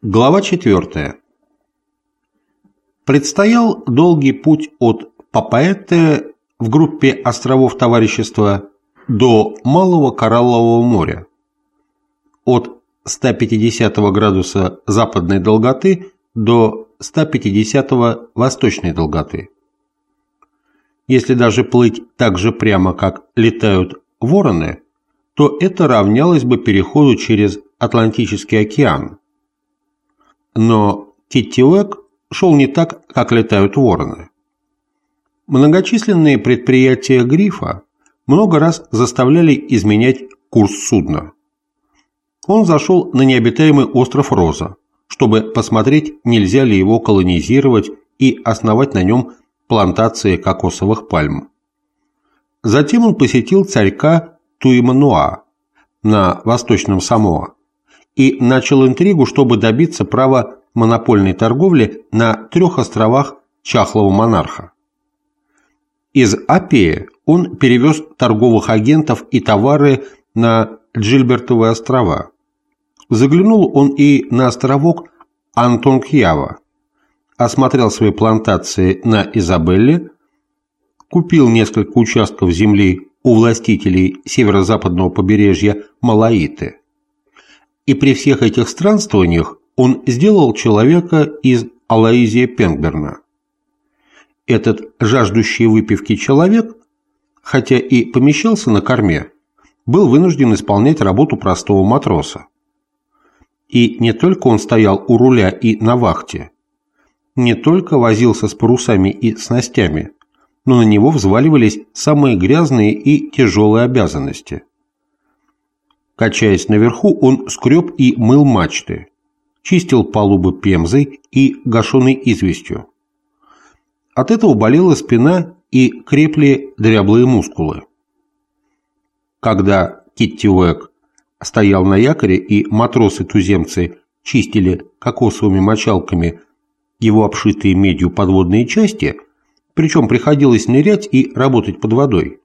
Глава 4. Предстоял долгий путь от Папаэтте в группе островов товарищества до Малого Кораллового моря, от 150 градуса западной долготы до 150 восточной долготы. Если даже плыть так же прямо, как летают вороны, то это равнялось бы переходу через Атлантический океан. Но Киттиуэк шел не так, как летают вороны. Многочисленные предприятия Грифа много раз заставляли изменять курс судна. Он зашел на необитаемый остров Роза, чтобы посмотреть, нельзя ли его колонизировать и основать на нем плантации кокосовых пальм. Затем он посетил царька Туимануа на восточном Самоа и начал интригу, чтобы добиться права монопольной торговли на 3 островах чахлого монарха. Из Апии он перевез торговых агентов и товары на Джильбертовы острова. Заглянул он и на островок Антонгьява, осмотрел свои плантации на Изабелле, купил несколько участков земли у властителей северо-западного побережья Малаиты. И при всех этих странствованиях он сделал человека из Алоизия Пенгберна. Этот жаждущий выпивки человек, хотя и помещался на корме, был вынужден исполнять работу простого матроса. И не только он стоял у руля и на вахте, не только возился с парусами и снастями, но на него взваливались самые грязные и тяжелые обязанности. Качаясь наверху, он скреб и мыл мачты, чистил палубы пемзой и гашеной известью. От этого болела спина и крепли дряблые мускулы. Когда Киттиуэк стоял на якоре и матросы-туземцы чистили кокосовыми мочалками его обшитые медью подводные части, причем приходилось нырять и работать под водой,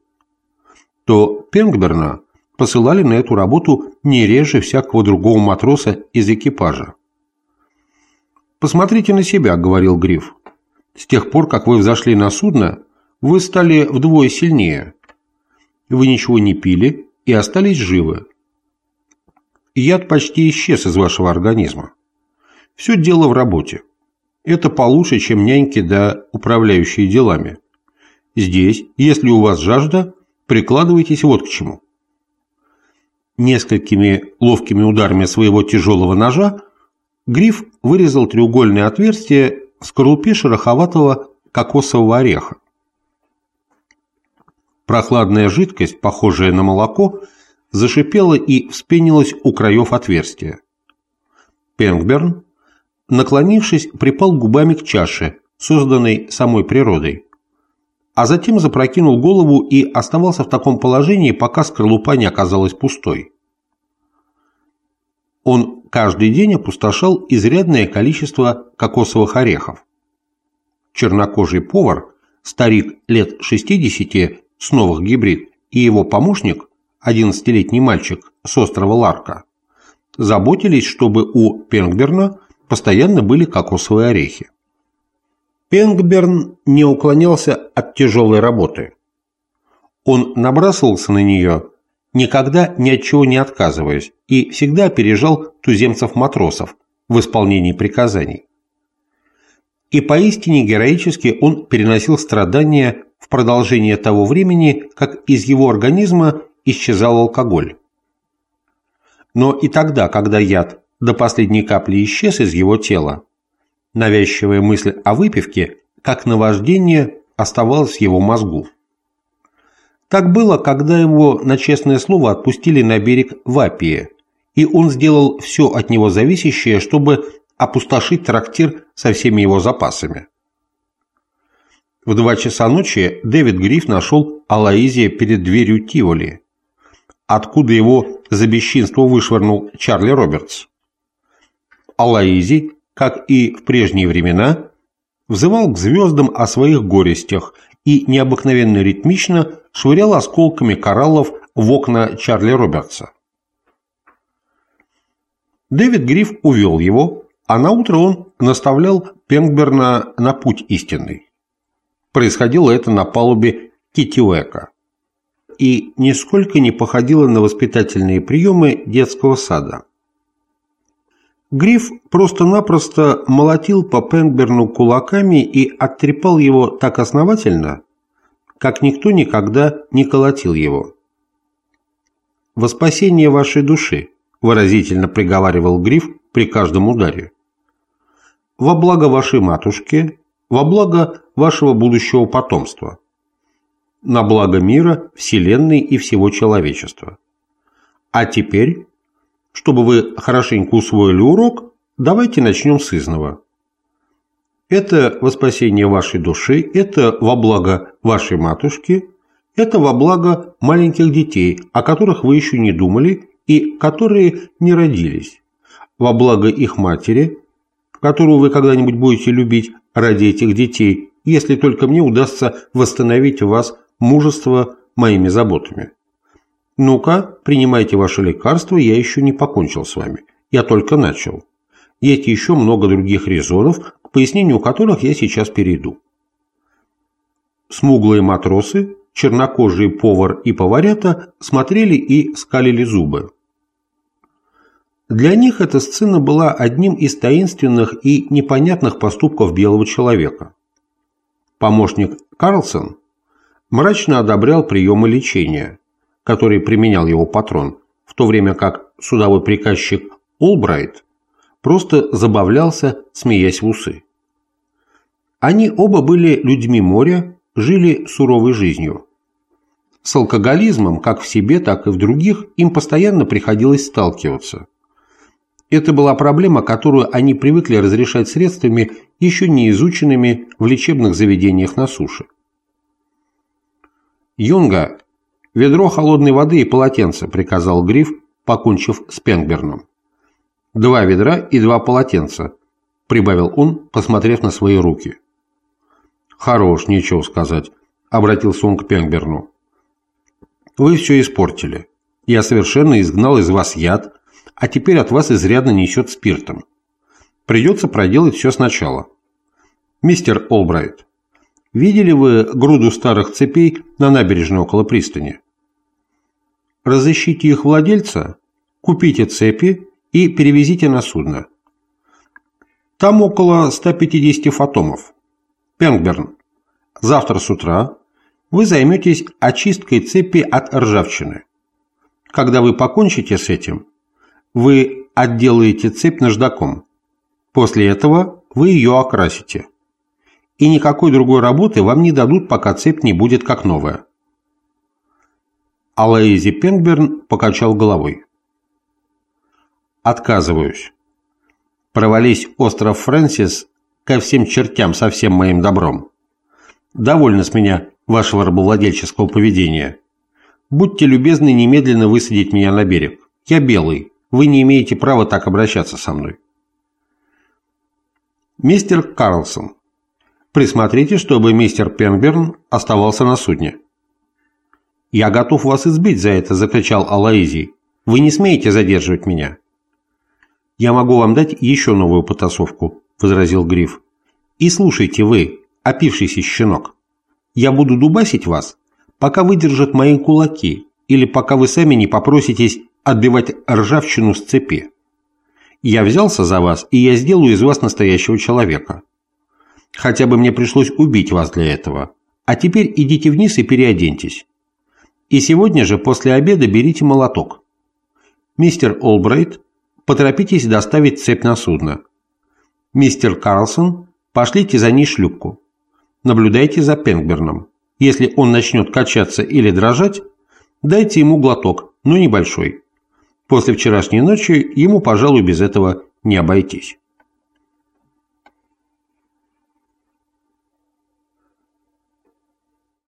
то Пенгберна посылали на эту работу не реже всякого другого матроса из экипажа. «Посмотрите на себя», — говорил Гриф. «С тех пор, как вы взошли на судно, вы стали вдвое сильнее. Вы ничего не пили и остались живы. Яд почти исчез из вашего организма. Все дело в работе. Это получше, чем няньки да управляющие делами. Здесь, если у вас жажда, прикладывайтесь вот к чему». Несколькими ловкими ударами своего тяжелого ножа Гриф вырезал треугольное отверстие в скорлупе шероховатого кокосового ореха. Прохладная жидкость, похожая на молоко, зашипела и вспенилась у краев отверстия. Пенгберн, наклонившись, припал губами к чаше, созданной самой природой, а затем запрокинул голову и оставался в таком положении, пока скорлупа не оказалась пустой. Он каждый день опустошал изрядное количество кокосовых орехов. Чернокожий повар, старик лет 60 с новых гибрид, и его помощник, 11-летний мальчик с острова Ларка, заботились, чтобы у Пенгберна постоянно были кокосовые орехи. Пенгберн не уклонялся от тяжелой работы. Он набрасывался на нее, никогда ни от чего не отказываясь, и всегда опережал туземцев-матросов в исполнении приказаний. И поистине героически он переносил страдания в продолжение того времени, как из его организма исчезал алкоголь. Но и тогда, когда яд до последней капли исчез из его тела, навязчивая мысль о выпивке, как наваждение, оставалась в его мозгу. Так было, когда его на честное слово отпустили на берег в Апии, и он сделал все от него зависящее, чтобы опустошить трактир со всеми его запасами. В 2 часа ночи Дэвид Гриф нашел Алоизия перед дверью Тиволи, откуда его за бесчинство вышвырнул Чарли Робертс. Алоизий, как и в прежние времена, взывал к звездам о своих горестях и необыкновенно ритмично швырял осколками кораллов в окна Чарли Робертса. Дэвид Гриф увел его, А наутро он наставлял Пенгберна на путь истинный. Происходило это на палубе Китиуэка и нисколько не походило на воспитательные приемы детского сада. Гриф просто-напросто молотил по Пенгберну кулаками и оттрепал его так основательно, как никто никогда не колотил его. «Во спасение вашей души», – выразительно приговаривал Гриф при каждом ударе. «Во благо вашей матушки, во благо вашего будущего потомства, на благо мира, вселенной и всего человечества. А теперь, чтобы вы хорошенько усвоили урок, давайте начнем с изного. Это во спасение вашей души, это во благо вашей матушки, это во благо маленьких детей, о которых вы еще не думали и которые не родились, во благо их матери, которую вы когда-нибудь будете любить ради этих детей, если только мне удастся восстановить в вас мужество моими заботами. Ну-ка, принимайте ваши лекарства, я еще не покончил с вами, я только начал. Есть еще много других резонов, к пояснению которых я сейчас перейду». Смуглые матросы, чернокожий повар и поварята смотрели и скалили зубы. Для них эта сцена была одним из таинственных и непонятных поступков белого человека. Помощник Карлсон мрачно одобрял приемы лечения, которые применял его патрон, в то время как судовой приказчик Олбрайт просто забавлялся, смеясь в усы. Они оба были людьми моря, жили суровой жизнью. С алкоголизмом, как в себе, так и в других, им постоянно приходилось сталкиваться. Это была проблема, которую они привыкли разрешать средствами, еще не изученными в лечебных заведениях на суше. «Юнга, ведро холодной воды и полотенце», – приказал Гриф, покончив с Пенгберном. «2 ведра и 2 полотенца», – прибавил он, посмотрев на свои руки. «Хорош, нечего сказать», – обратился он к Пенгберну. «Вы все испортили. Я совершенно изгнал из вас яд, а теперь от вас изрядно несет спиртом. Придется проделать все сначала. Мистер Олбрайт, видели вы груду старых цепей на набережной около пристани? Разыщите их владельца, купите цепи и перевезите на судно. Там около 150 фатомов. Пенгберн, завтра с утра вы займетесь очисткой цепи от ржавчины. Когда вы покончите с этим, вы отделаете цепь наждаком. После этого вы ее окрасите. И никакой другой работы вам не дадут, пока цепь не будет как новая». Алоэзи Пенгберн покачал головой. «Отказываюсь. Провались остров Фрэнсис ко всем чертям со всем моим добром. Довольно с меня вашего рабовладельческого поведения. Будьте любезны немедленно высадить меня на берег. Я белый. Вы не имеете права так обращаться со мной». «Мистер Карлсон, присмотрите, чтобы мистер Пенгберн оставался на судне». «Я готов вас избить за это», – закричал Алоэзий. «Вы не смеете задерживать меня». «Я могу вам дать еще новую потасовку», – возразил Гриф. «И слушайте вы, опившийся щенок. Я буду дубасить вас, пока выдержат мои кулаки, или пока вы сами не попроситесь отбивать ржавчину с цепи. Я взялся за вас, и я сделаю из вас настоящего человека. Хотя бы мне пришлось убить вас для этого. А теперь идите вниз и переоденьтесь. И сегодня же после обеда берите молоток. Мистер Олбрайт, поторопитесь доставить цепь на судно. Мистер Карлсон, пошлите за ней шлюпку. Наблюдайте за Пенгберном. Если он начнет качаться или дрожать, дайте ему глоток, но небольшой. После вчерашней ночи ему, пожалуй, без этого не обойтись».